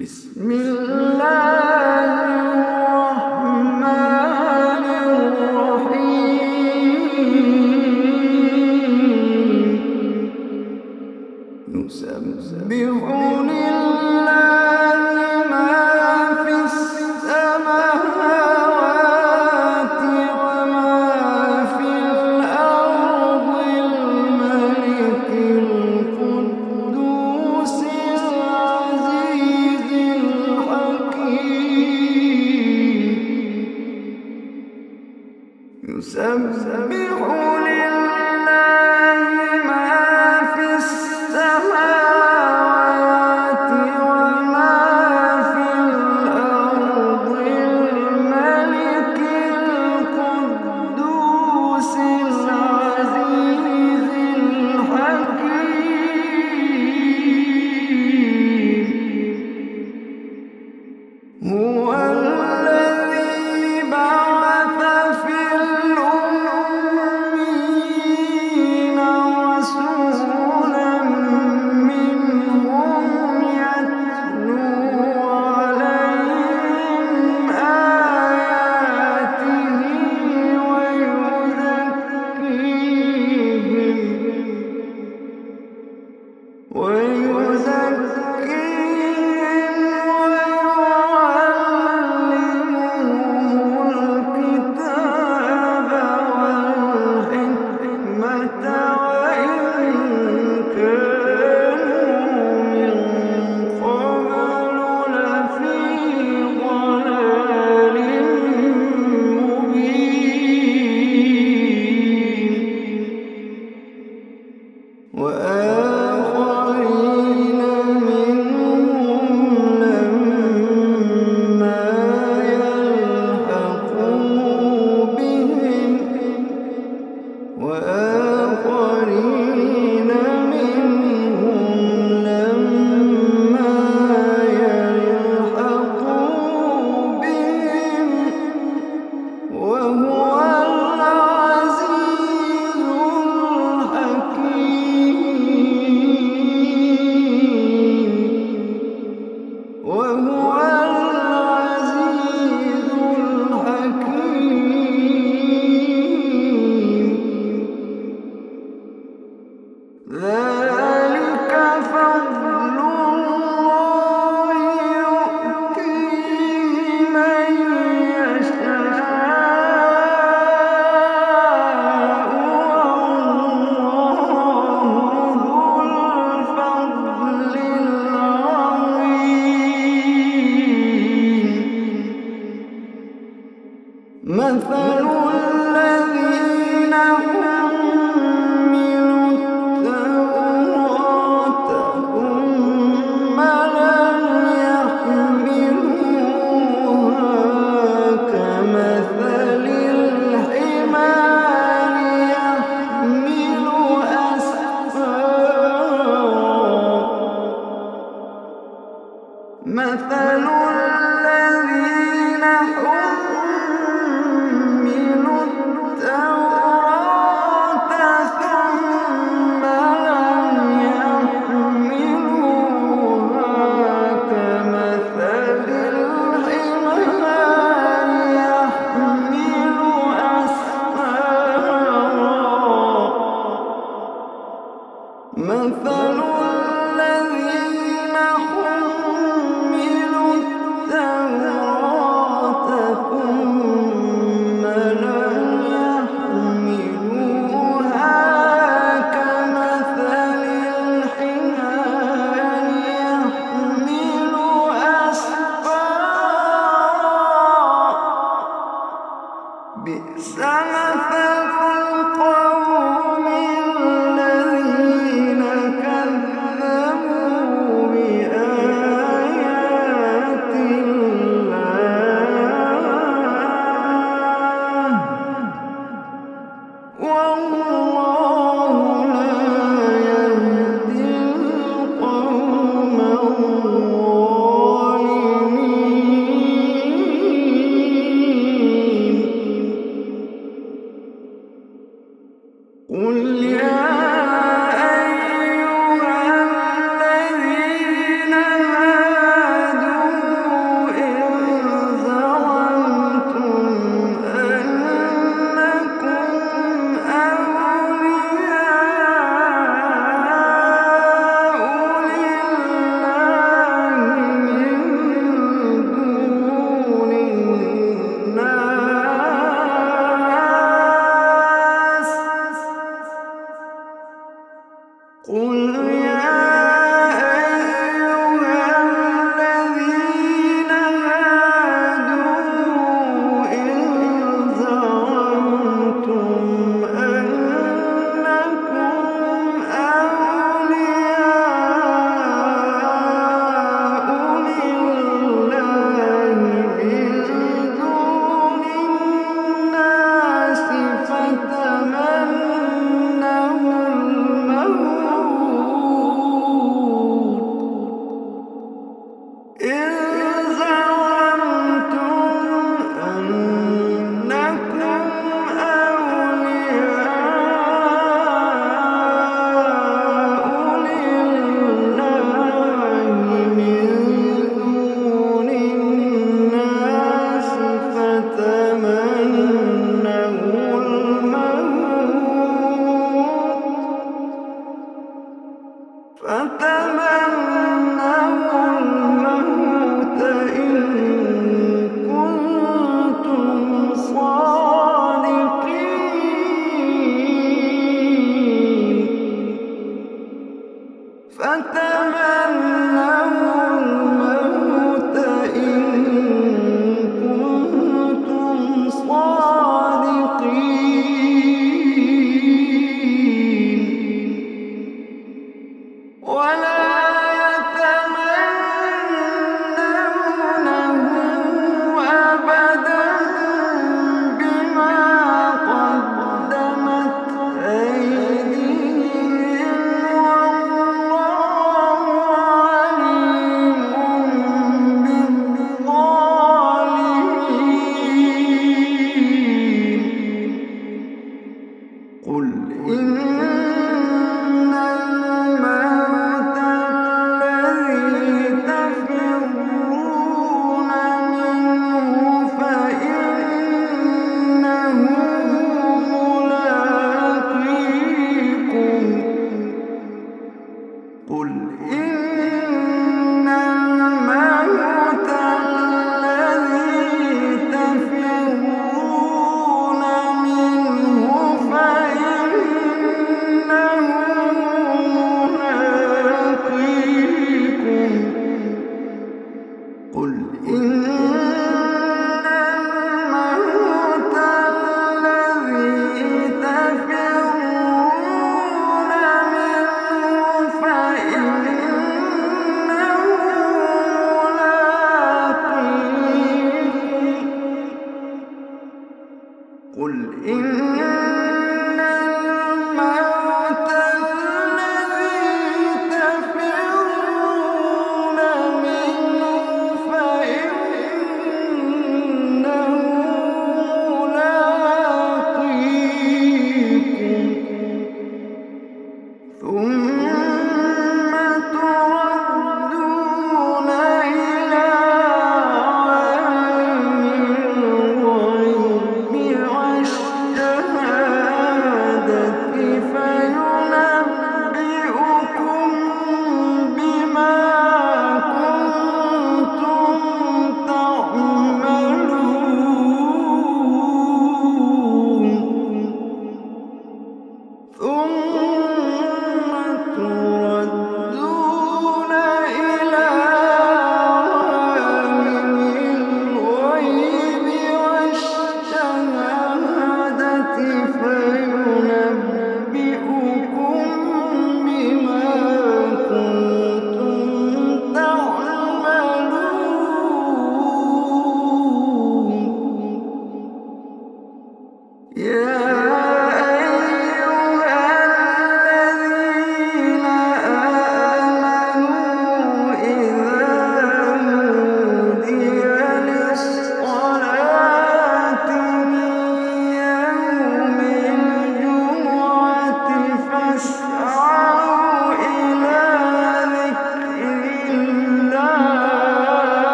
بسم الله الرحمن الرحيم يسبح لله ما في السماوات وما في الأرض الملك القدوس العزيز الحكيم يسبح لله ما في السماوات وما في الأرض الملك القدوس العزيز الحكيم هو الذي بعث في الأميين رسولا منهم يتلو عليهم آياته ويزكيهم ويعلمهم الكتاب والحكمة وإن كانوا من قبل لفي ضلال مبين وآخرين منهم لما يلحقوا بهم وآخرين منهم لما يلحقوا بهم وهو العزيز الحكيم وهو العزيز الحكيم ذلك فضل الله يؤتيه من يشاء والله ذو الفضل العظيم مثل الذين حملوا التوراة ثم لم يحملوها كمثل الحمار يحمل أسفارا مثل الذين حملوا التوراة ثم لم يحملوها كمثل الحمار يحمل أسفارا مثل الذين حملوا التوراة ثم لم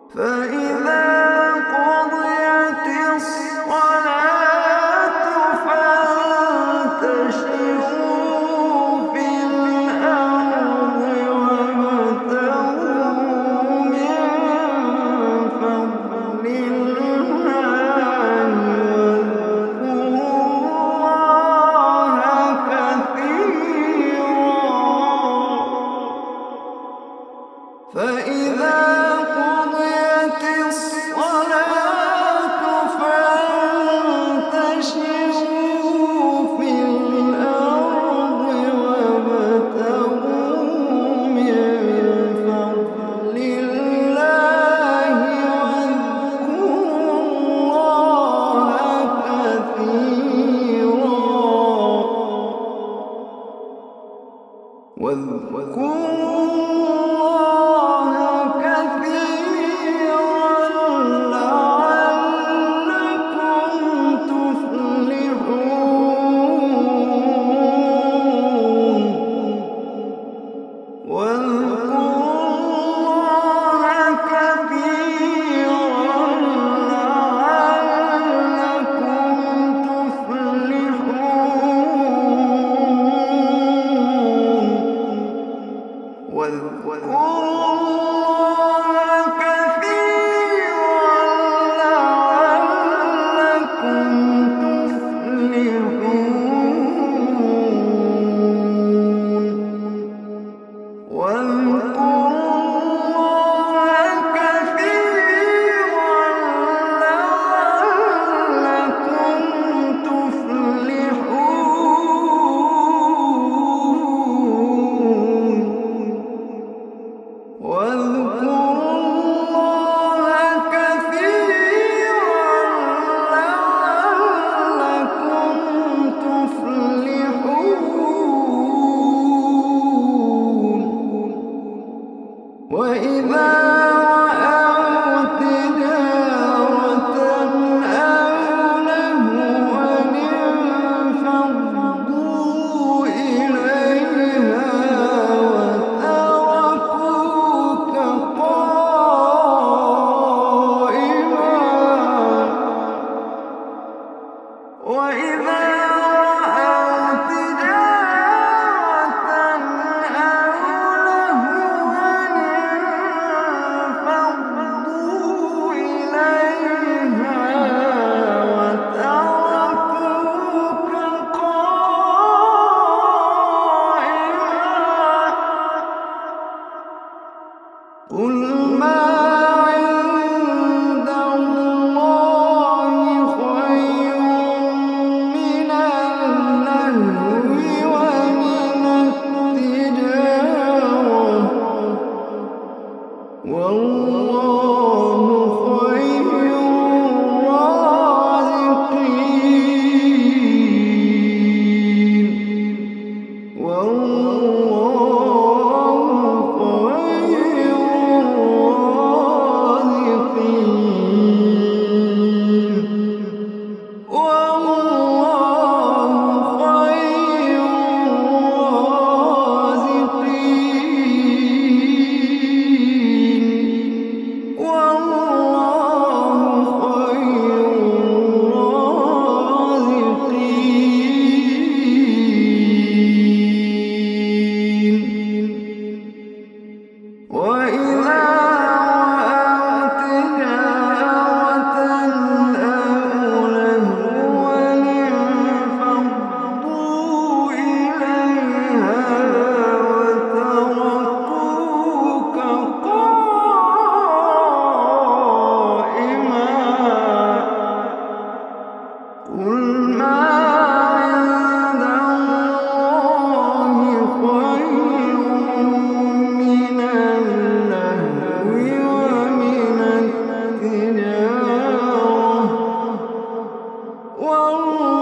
فإذا قضيت الصلاة فانتشروا في الأرض وابتغوا من فضل الله فإذا قضيت الصلاة فانتشروا في الأرض وابتغوا من فضل الله واذكروا الله كثيرا لعلكم تفلحون واذكروا الله كثيرا لعلكم تفلحون واذكروا الله كثيرا لعلكم تفلحون واذكروا الله كثيرا لعلكم تفلحون واذكروا الله كثيرا لعلكم تفلحون وإذا رأوا تجارة أو لهوا انفضوا إليها وتركوك قائما وإذا رأوا تجارة أو لهوا انفضوا إليها وتركوك قائما قل ما عند الله خير من اللهو ومن التجارة والله خير الرازقين والله خير الرازقين والله خير الرازقين والله خير الرازقين وإذا رأوا تجارة أو لهوا انفضوا إليها وتركوك قائما قل ما عند الله خير من اللهو ومن التجارة والله